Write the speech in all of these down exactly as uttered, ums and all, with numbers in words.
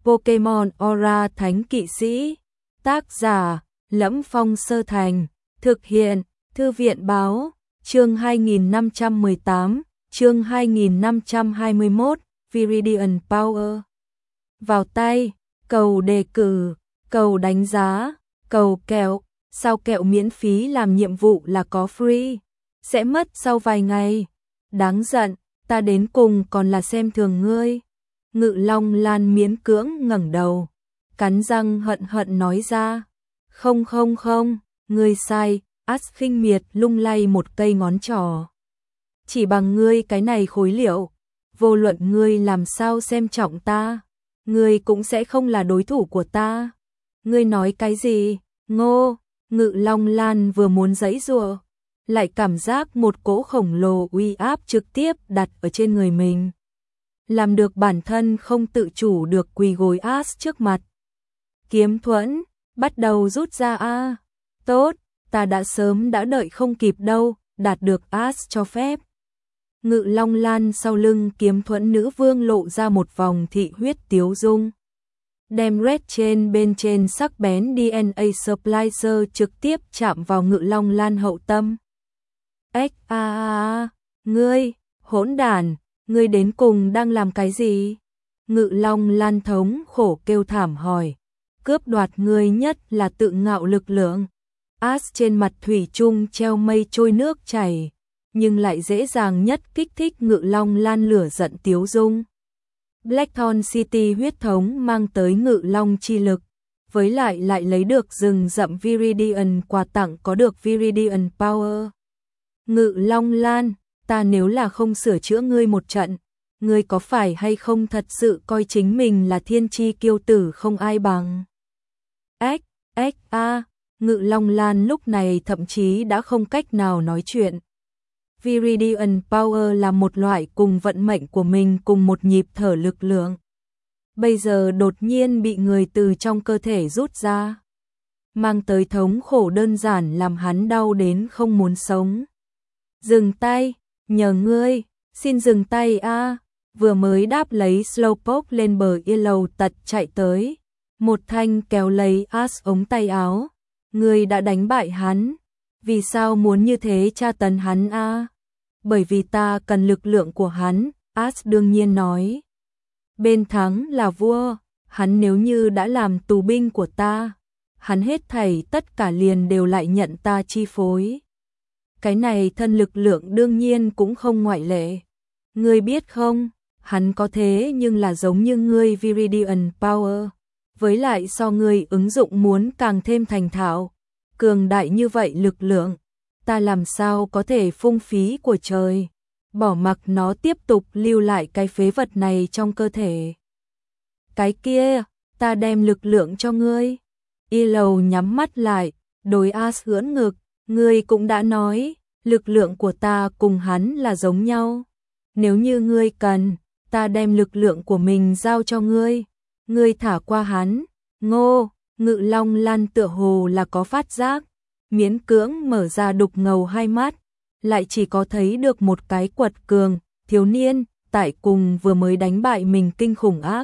Pokemon Aura Thánh Kỵ Sĩ. Tác giả: Lẫm Phong Sơ Thành. Thực hiện: Thư viện báo. Chương hai nghìn năm trăm mười tám, chương hai nghìn năm trăm hai mươi mốt, Viridian Power. Vào tay, cầu đề cử, cầu đánh giá, cầu kẹo, sao kẹo miễn phí làm nhiệm vụ là có free, sẽ mất sau vài ngày. Đáng giận, ta đến cùng còn là xem thường ngươi. Ngự Long Lan miễn cưỡng ngẩng đầu, cắn răng hận hận nói ra. Không không không, ngươi sai. Ash khinh miệt lung lay một cây ngón trỏ. Chỉ bằng ngươi cái này khối liệu, vô luận ngươi làm sao xem trọng ta, ngươi cũng sẽ không là đối thủ của ta. Ngươi nói cái gì? Ngô. Ngự Long Lan vừa muốn giãy giụa, lại cảm giác một cỗ khổng lồ uy áp trực tiếp đặt ở trên người mình, làm được bản thân không tự chủ được quỳ gối Ash trước mặt. Kiếm thuẫn, bắt đầu rút ra a. Tốt, ta đã sớm đã đợi không kịp đâu, đạt được Ash cho phép. Ngự Long Lan sau lưng kiếm thuẫn nữ vương lộ ra một vòng thị huyết tiếu dung, đem red trên bên trên sắc bén đê en a splicer trực tiếp chạm vào Ngự Long Lan hậu tâm. Ếch a a a, ngươi, hỗn đản, ngươi đến cùng đang làm cái gì? Ngự Long Lan thống khổ kêu thảm hỏi. Cướp đoạt ngươi nhất là tự ngạo lực lượng. Ash trên mặt thủy chung treo mây trôi nước chảy, nhưng lại dễ dàng nhất kích thích Ngự Long Lan lửa giận tiếu dung. Blackthorn City huyết thống mang tới Ngự Long chi lực, với lại lại lấy được rừng rậm Viridian quà tặng có được Viridian Power. Ngự Long Lan, ta nếu là không sửa chữa ngươi một trận, ngươi có phải hay không thật sự coi chính mình là thiên chi kiêu tử không ai bằng? Ếch, ếch a. Ngự Long Lan lúc này thậm chí đã không cách nào nói chuyện. Viridian Power là một loại cùng vận mệnh của mình cùng một nhịp thở lực lượng. Bây giờ đột nhiên bị người từ trong cơ thể rút ra, mang tới thống khổ đơn giản làm hắn đau đến không muốn sống. Dừng tay, nhờ ngươi, xin dừng tay a. Vừa mới đáp lấy Slowpoke lên bờ Yellow tật chạy tới, một thanh kéo lấy Ash ống tay áo. Ngươi đã đánh bại hắn, vì sao muốn như thế tra tấn hắn a? Bởi vì ta cần lực lượng của hắn, Ash đương nhiên nói. Bên thắng là vua, hắn nếu như đã làm tù binh của ta, hắn hết thảy tất cả liền đều lại nhận ta chi phối. Cái này thân lực lượng đương nhiên cũng không ngoại lệ. Ngươi biết không, hắn có thế nhưng là giống như ngươi Viridian Power. Với lại so ngươi ứng dụng muốn càng thêm thành thạo, cường đại như vậy lực lượng, ta làm sao có thể phung phí của trời, bỏ mặc nó tiếp tục lưu lại cái phế vật này trong cơ thể. Cái kia, ta đem lực lượng cho ngươi. Yellow nhắm mắt lại, đối Ash ưỡn ngực, ngươi cũng đã nói, lực lượng của ta cùng hắn là giống nhau. Nếu như ngươi cần, ta đem lực lượng của mình giao cho ngươi. Ngươi thả qua hắn. Ngô. Ngự Long Lan tựa hồ là có phát giác, miễn cưỡng mở ra đục ngầu hai mắt, lại chỉ có thấy được một cái quật cường thiếu niên tại cùng vừa mới đánh bại mình kinh khủng ác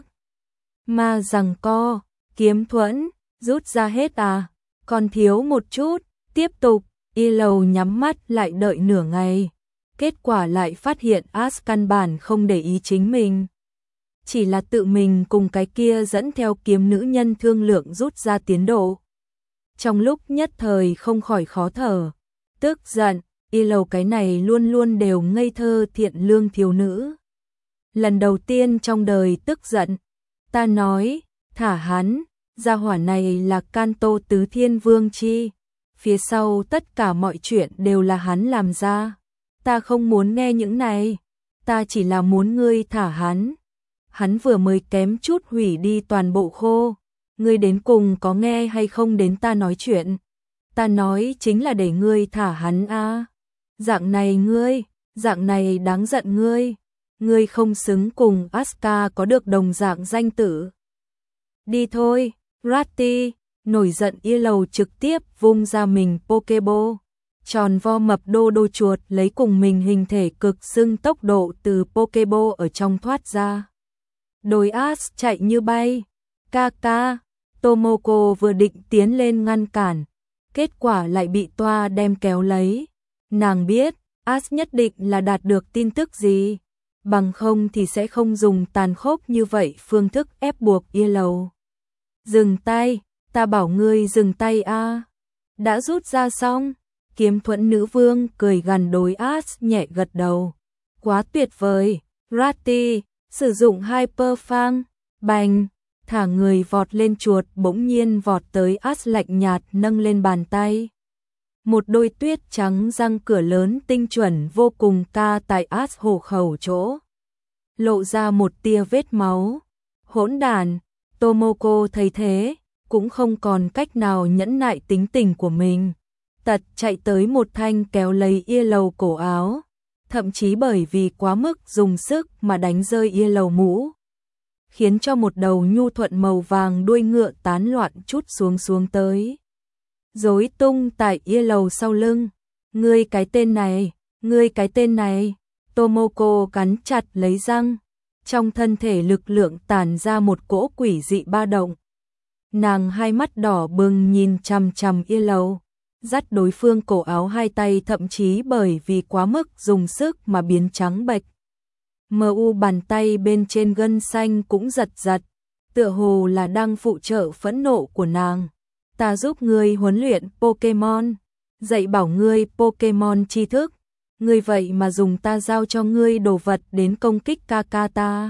ma giằng co. Kiếm thuẫn rút ra hết à? Còn thiếu một chút. Tiếp tục. Yellow nhắm mắt lại đợi nửa ngày, kết quả lại phát hiện Ash căn bản không để ý chính mình, chỉ là tự mình cùng cái kia dẫn theo kiếm nữ nhân thương lượng rút ra tiến độ. Trong lúc nhất thời không khỏi khó thở, tức giận. Yellow cái này luôn luôn đều ngây thơ thiện lương thiếu nữ, lần đầu tiên trong đời tức giận. Ta nói, thả hắn, gia hỏa này là Kanto Tứ Thiên Vương chi, phía sau tất cả mọi chuyện đều là hắn làm ra. Ta không muốn nghe những này, ta chỉ là muốn ngươi thả hắn. Hắn vừa mới kém chút hủy đi toàn bộ khô, ngươi đến cùng có nghe hay không đến ta nói chuyện? Ta nói chính là để ngươi thả hắn a. Dạng này ngươi, dạng này đáng giận ngươi, ngươi không xứng cùng Asuka có được đồng dạng danh tử. Đi thôi, Ratty. Nổi giận Yellow trực tiếp vung ra mình Pokeball, tròn vo mập đô đô chuột lấy cùng mình hình thể cực xưng tốc độ từ Pokeball ở trong thoát ra. Đôi Ash chạy như bay, Ca ca, Tomoko vừa định tiến lên ngăn cản, kết quả lại bị Toa đem kéo lấy. Nàng biết, As nhất định là đạt được tin tức gì, bằng không thì sẽ không dùng tàn khốc như vậy phương thức ép buộc Yellow. Dừng tay, ta bảo ngươi dừng tay a. Đã rút ra xong, Kiếm Thuẫn nữ vương cười gằn đối As nhẹ gật đầu. Quá tuyệt vời, Ratty, sử dụng Hyper Fang, bành, thả người vọt lên chuột bỗng nhiên vọt tới As lạnh nhạt nâng lên bàn tay. Một đôi tuyết trắng răng cửa lớn tinh chuẩn vô cùng ca tại As hổ khẩu chỗ. Lộ ra một tia vết máu. Hỗn đàn, Tomoko thấy thế, cũng không còn cách nào nhẫn nại tính tình của mình. Tật chạy tới một thanh kéo lấy Yellow cổ áo, thậm chí bởi vì quá mức dùng sức mà đánh rơi Yellow mũ, khiến cho một đầu nhu thuận màu vàng đuôi ngựa tán loạn chút xuống xuống tới. Rối tung tại Yellow sau lưng. Ngươi cái tên này, ngươi cái tên này. Tomoko cắn chặt lấy răng, trong thân thể lực lượng tản ra một cỗ quỷ dị ba động. Nàng hai mắt đỏ bừng nhìn chằm chằm Yellow, dắt đối phương cổ áo hai tay thậm chí bởi vì quá mức dùng sức mà biến trắng bệch. Mờ u bàn tay bên trên gân xanh cũng giật giật, tựa hồ là đang phụ trợ phẫn nộ của nàng. Ta giúp ngươi huấn luyện Pokemon, dạy bảo ngươi Pokemon tri thức, ngươi vậy mà dùng ta giao cho ngươi đồ vật đến công kích ca ca ta.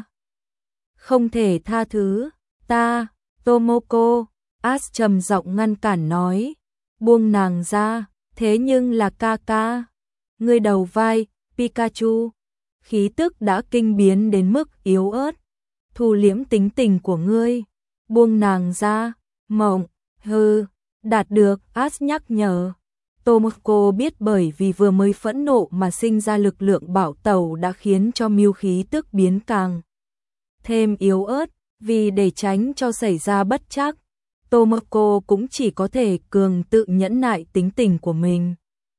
Không thể tha thứ, ta, Tomoko, As trầm giọng ngăn cản nói, buông nàng ra, thế nhưng là ca ca. Ngươi đầu vai, Pikachu, khí tức đã kinh biến đến mức yếu ớt, thu liễm tính tình của ngươi, buông nàng ra, mộng. Hừ, đạt được, As nhắc nhở. Tomoko biết bởi vì vừa mới phẫn nộ mà sinh ra lực lượng bạo tẩu đã khiến cho mưu khí tức biến càng thêm yếu ớt, vì để tránh cho xảy ra bất trắc, Tomoko cũng chỉ có thể cường tự nhẫn nại tính tình của mình.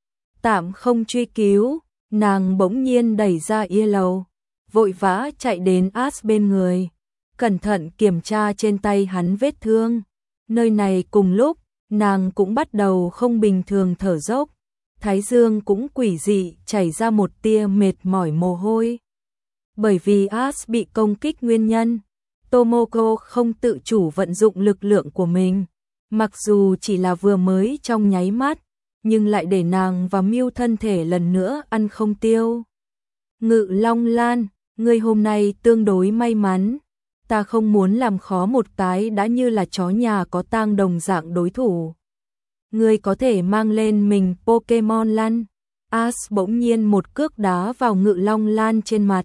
Tạm không truy cứu, nàng bỗng nhiên đẩy ra Yellow, vội vã chạy đến As bên người, cẩn thận kiểm tra trên tay hắn vết thương. Nơi này cùng lúc, nàng cũng bắt đầu không bình thường thở dốc, thái dương cũng quỷ dị chảy ra một tia mệt mỏi mồ hôi. Bởi vì As bị công kích nguyên nhân, Tomoko không tự chủ vận dụng lực lượng của mình, mặc dù chỉ là vừa mới trong nháy mắt, nhưng lại để nàng và Mew thân thể lần nữa ăn không tiêu. Ngự Long Lan, ngươi hôm nay tương đối may mắn. Ta không muốn làm khó một cái đã như là chó nhà có tang đồng dạng đối thủ. Ngươi có thể mang lên mình Pokemon Lan. As bỗng nhiên một cước đá vào Ngự Long Lan trên mặt.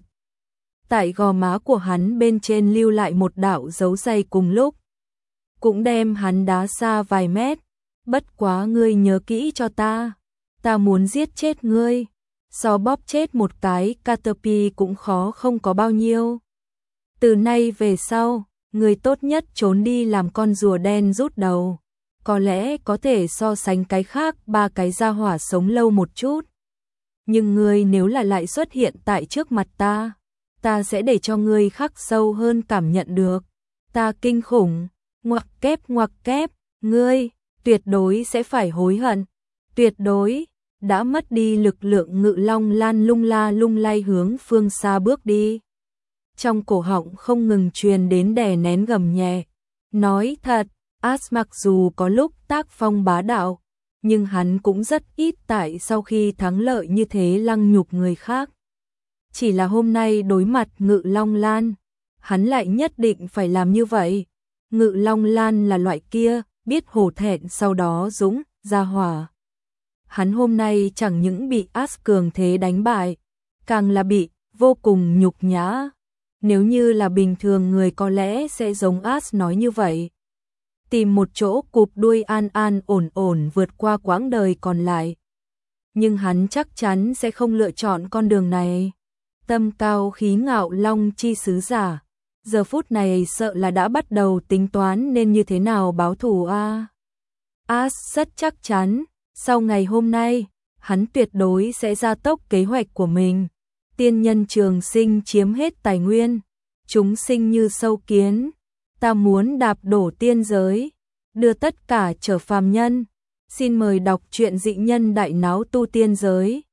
Tại gò má của hắn bên trên lưu lại một đạo dấu giày cùng lúc, cũng đem hắn đá xa vài mét. Bất quá ngươi nhớ kỹ cho ta, ta muốn giết chết ngươi, so bóp chết một cái Caterpie cũng khó không có bao nhiêu. Từ nay về sau, người tốt nhất trốn đi làm con rùa đen rút đầu, có lẽ có thể so sánh cái khác ba cái gia hỏa sống lâu một chút. Nhưng ngươi nếu là lại xuất hiện tại trước mặt ta, ta sẽ để cho ngươi khắc sâu hơn cảm nhận được. Ta kinh khủng, ngoặc kép ngoặc kép, ngươi, tuyệt đối sẽ phải hối hận, tuyệt đối, đã mất đi lực lượng Ngự Long Lan lung la lung lay hướng phương xa bước đi. Trong cổ họng không ngừng truyền đến đè nén gầm nhẹ. Nói thật, As mặc dù có lúc tác phong bá đạo, nhưng hắn cũng rất ít tại sau khi thắng lợi như thế lăng nhục người khác. Chỉ là hôm nay đối mặt Ngự Long Lan, hắn lại nhất định phải làm như vậy. Ngự Long Lan là loại kia, biết hổ thẹn sau đó dũng, ra hỏa. Hắn hôm nay chẳng những bị As cường thế đánh bại, càng là bị vô cùng nhục nhã. Nếu như là bình thường người có lẽ sẽ giống As nói như vậy. Tìm một chỗ cụp đuôi an an ổn ổn vượt qua quãng đời còn lại. Nhưng hắn chắc chắn sẽ không lựa chọn con đường này. Tâm cao khí ngạo long chi sứ giả, giờ phút này sợ là đã bắt đầu tính toán nên như thế nào báo thù a. As rất chắc chắn, sau ngày hôm nay, hắn tuyệt đối sẽ gia tốc kế hoạch của mình. Tiên nhân trường sinh chiếm hết tài nguyên, chúng sinh như sâu kiến, ta muốn đạp đổ tiên giới, đưa tất cả trở phàm nhân. Xin mời đọc truyện Dị Nhân Đại Náo Tu Tiên Giới.